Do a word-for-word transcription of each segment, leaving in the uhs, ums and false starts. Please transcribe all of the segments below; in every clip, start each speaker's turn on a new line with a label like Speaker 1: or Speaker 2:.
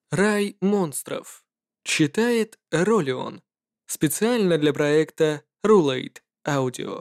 Speaker 1: Рай монстров. Читает Ролион. Специально для проекта Rulate Audio.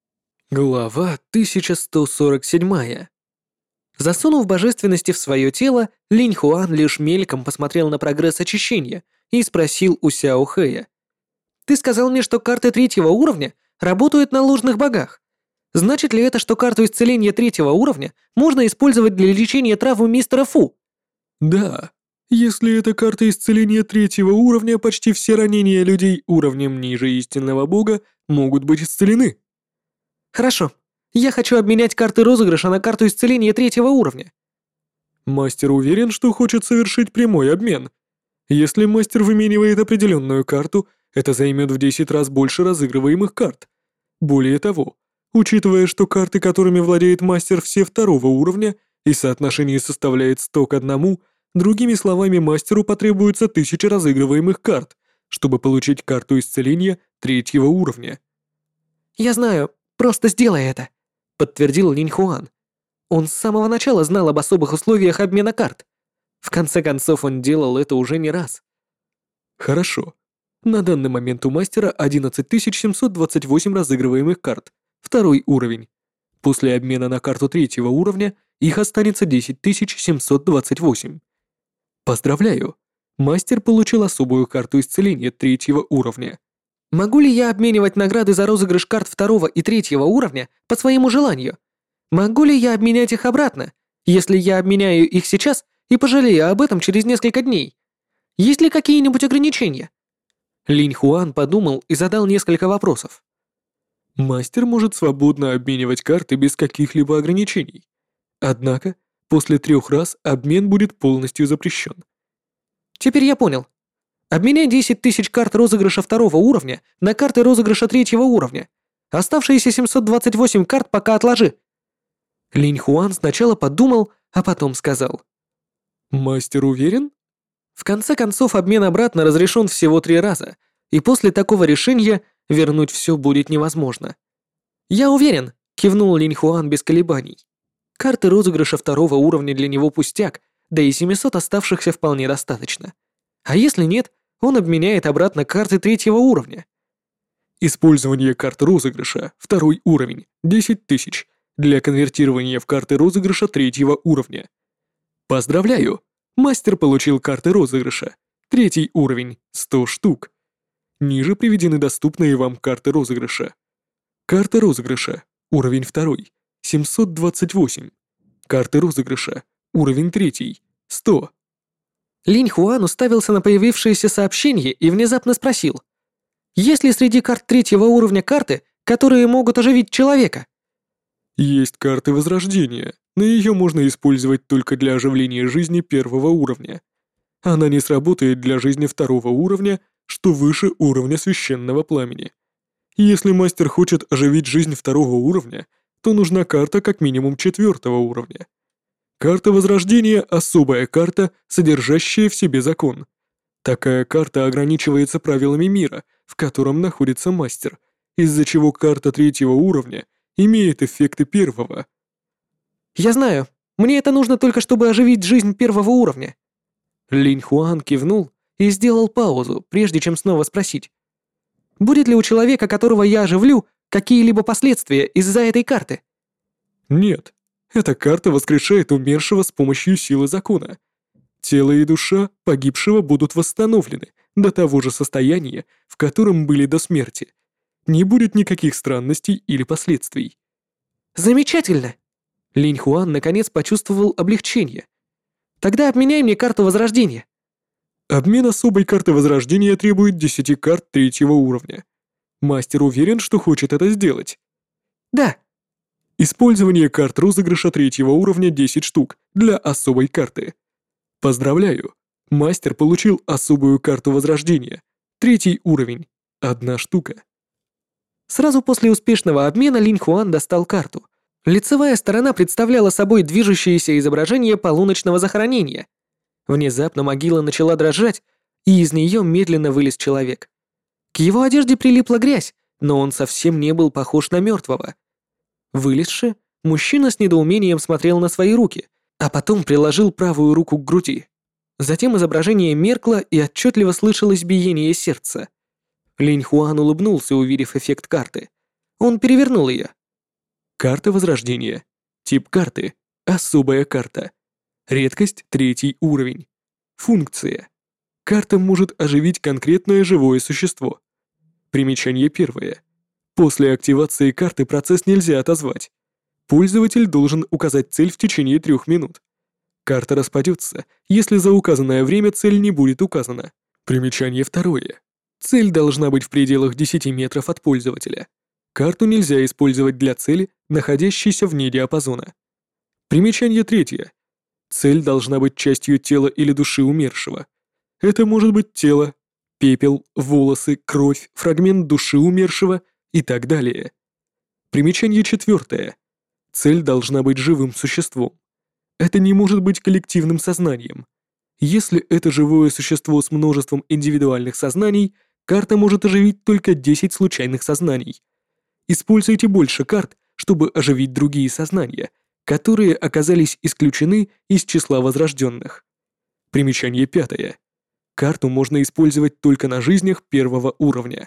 Speaker 1: Глава тысяча сто сорок семь. Засунув божественности в свое тело, Линь Хуан лишь мельком посмотрел на прогресс очищения и спросил у Сяо Хэя. «Ты сказал мне, что карты третьего уровня работают на ложных богах. Значит ли это, что карту исцеления третьего уровня можно использовать для лечения травмы мистера Фу?»
Speaker 2: Да, если это карта исцеления третьего уровня, почти все ранения людей уровнем ниже истинного бога могут быть исцелены.
Speaker 1: «Хорошо. Я хочу обменять карты розыгрыша на карту исцеления третьего уровня».
Speaker 2: Мастер уверен, что хочет совершить прямой обмен. Если мастер выменивает определенную карту, это займет в десять раз больше разыгрываемых карт. Более того, учитывая, что карты, которыми владеет мастер, все второго уровня, и соотношение составляет сто к одному, другими словами, мастеру потребуется тысяча разыгрываемых карт, чтобы получить карту исцеления третьего уровня.
Speaker 1: «Я знаю, просто сделай это», — подтвердил Линь Хуан. Он с самого начала знал об особых условиях обмена карт. В конце концов, он делал это уже не раз.
Speaker 2: Хорошо. На данный момент у мастера одиннадцать тысяч семьсот двадцать восемь разыгрываемых карт, второй уровень. После обмена на карту третьего уровня их останется десять тысяч семьсот двадцать восемь. Поздравляю! Мастер получил особую карту исцеления третьего уровня.
Speaker 1: Могу ли я обменивать награды за розыгрыш карт второго и третьего уровня по своему желанию? Могу ли я обменять их обратно, если я обменяю их сейчас и пожалею об этом через несколько дней? Есть ли какие-нибудь ограничения? Линь Хуан подумал и задал несколько вопросов.
Speaker 2: Мастер может свободно обменивать карты без каких-либо ограничений. Однако, после трех раз обмен будет полностью запрещен.
Speaker 1: Теперь я понял. Обменяй десять тысяч карт розыгрыша второго уровня на карты розыгрыша третьего уровня. Оставшиеся семьсот двадцать восемь карт пока отложи. Линь Хуан сначала подумал, а потом сказал.
Speaker 2: Мастер уверен?
Speaker 1: В конце концов, обмен обратно разрешен всего три раза, и после такого решения вернуть все будет невозможно. «Я уверен», — кивнул Линь Хуан без колебаний. Карты розыгрыша второго уровня для него пустяк, да и семисот оставшихся вполне достаточно. А если нет, он обменяет обратно карты третьего уровня.
Speaker 2: Использование карт розыгрыша, второй уровень, десять тысяч, для конвертирования в карты розыгрыша третьего уровня. Поздравляю! Мастер получил карты розыгрыша, третий уровень, сто штук. Ниже приведены доступные вам карты розыгрыша. Карта розыгрыша, уровень второй, семьсот двадцать восемь. Карты розыгрыша, уровень третий, сто.
Speaker 1: Линь Хуан уставился на появившееся сообщение и внезапно спросил. «Есть ли среди карт третьего уровня карты, которые могут оживить человека?»
Speaker 2: Есть карты возрождения, но ее можно использовать только для оживления жизни первого уровня. Она не сработает для жизни второго уровня, что выше уровня священного пламени. Если мастер хочет оживить жизнь второго уровня, то нужна карта как минимум четвертого уровня. Карта возрождения — особая карта, содержащая в себе закон. Такая карта ограничивается правилами мира, в котором находится мастер, из-за чего карта третьего уровня имеет эффекты первого.
Speaker 1: «Я знаю. Мне это нужно только, чтобы оживить жизнь первого уровня». Линь Хуан кивнул и сделал паузу, прежде чем снова спросить. «Будет ли у человека, которого я оживлю, какие-либо последствия из-за этой карты?»
Speaker 2: Нет. Эта карта воскрешает умершего с помощью силы закона. Тело и душа погибшего будут восстановлены до того же состояния, в котором были до смерти. Не будет никаких странностей или последствий.
Speaker 1: «Замечательно!» Линь Хуан наконец почувствовал облегчение. «Тогда обменяй мне карту возрождения».
Speaker 2: Обмен особой карты возрождения требует десяти карт третьего уровня. Мастер уверен, что хочет это сделать.
Speaker 1: «Да».
Speaker 2: Использование карт розыгрыша третьего уровня десять штук для особой карты. Поздравляю! Мастер получил особую карту возрождения. Третий уровень. Одна штука.
Speaker 1: Сразу после успешного обмена Линь Хуан достал карту. Лицевая сторона представляла собой движущееся изображение полуночного захоронения. Внезапно могила начала дрожать, и из нее медленно вылез человек. К его одежде прилипла грязь, но он совсем не был похож на мертвого. Вылезши, мужчина с недоумением смотрел на свои руки, а потом приложил правую руку к груди. Затем изображение меркло и отчетливо слышалось биение сердца. Линь Хуан улыбнулся, увидев эффект карты. Он перевернул ее.
Speaker 2: Карта Возрождения. Тип карты. Особая карта. Редкость третий уровень. Функция. Карта может оживить конкретное живое существо. Примечание первое. После активации карты процесс нельзя отозвать. Пользователь должен указать цель в течение трех минут. Карта распадется, если за указанное время цель не будет указана. Примечание второе. Цель должна быть в пределах десяти метров от пользователя. Карту нельзя использовать для цели, находящейся вне диапазона. Примечание третье. Цель должна быть частью тела или души умершего. Это может быть тело, пепел, волосы, кровь, фрагмент души умершего и так далее. Примечание четвертое. Цель должна быть живым существом. Это не может быть коллективным сознанием. Если это живое существо с множеством индивидуальных сознаний, карта может оживить только десять случайных сознаний. Используйте больше карт, чтобы оживить другие сознания, которые оказались исключены из числа возрожденных. Примечание пятое. Карту можно использовать только на жизнях первого уровня.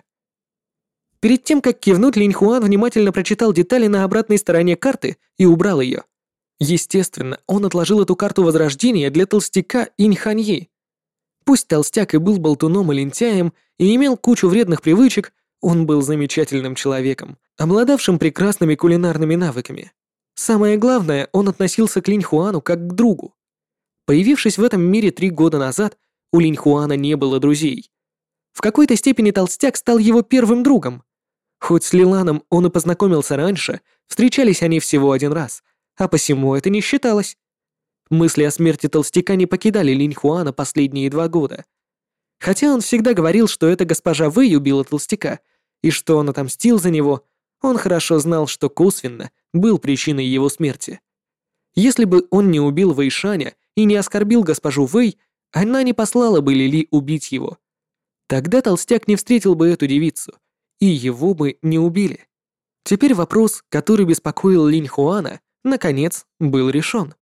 Speaker 1: Перед тем, как кивнуть, Линь Хуан внимательно прочитал детали на обратной стороне карты и убрал ее. Естественно, он отложил эту карту Возрождения для толстяка Инь Ханьи. Пусть толстяк и был болтуном и лентяем, и имел кучу вредных привычек, он был замечательным человеком, обладавшим прекрасными кулинарными навыками. Самое главное, он относился к Линь Хуану как к другу. Появившись в этом мире три года назад, у Линь Хуана не было друзей. В какой-то степени толстяк стал его первым другом. Хоть с Лиланом он и познакомился раньше, встречались они всего один раз, а посему это не считалось. Мысли о смерти толстяка не покидали Линь Хуана последние два года. Хотя он всегда говорил, что это госпожа Вэй убила толстяка, и что он отомстил за него, он хорошо знал, что косвенно был причиной его смерти. Если бы он не убил Вэйшаня и не оскорбил госпожу Вэй, она не послала бы Лили убить его. Тогда толстяк не встретил бы эту девицу, и его бы не убили. Теперь вопрос, который беспокоил Линь Хуана, наконец был решен.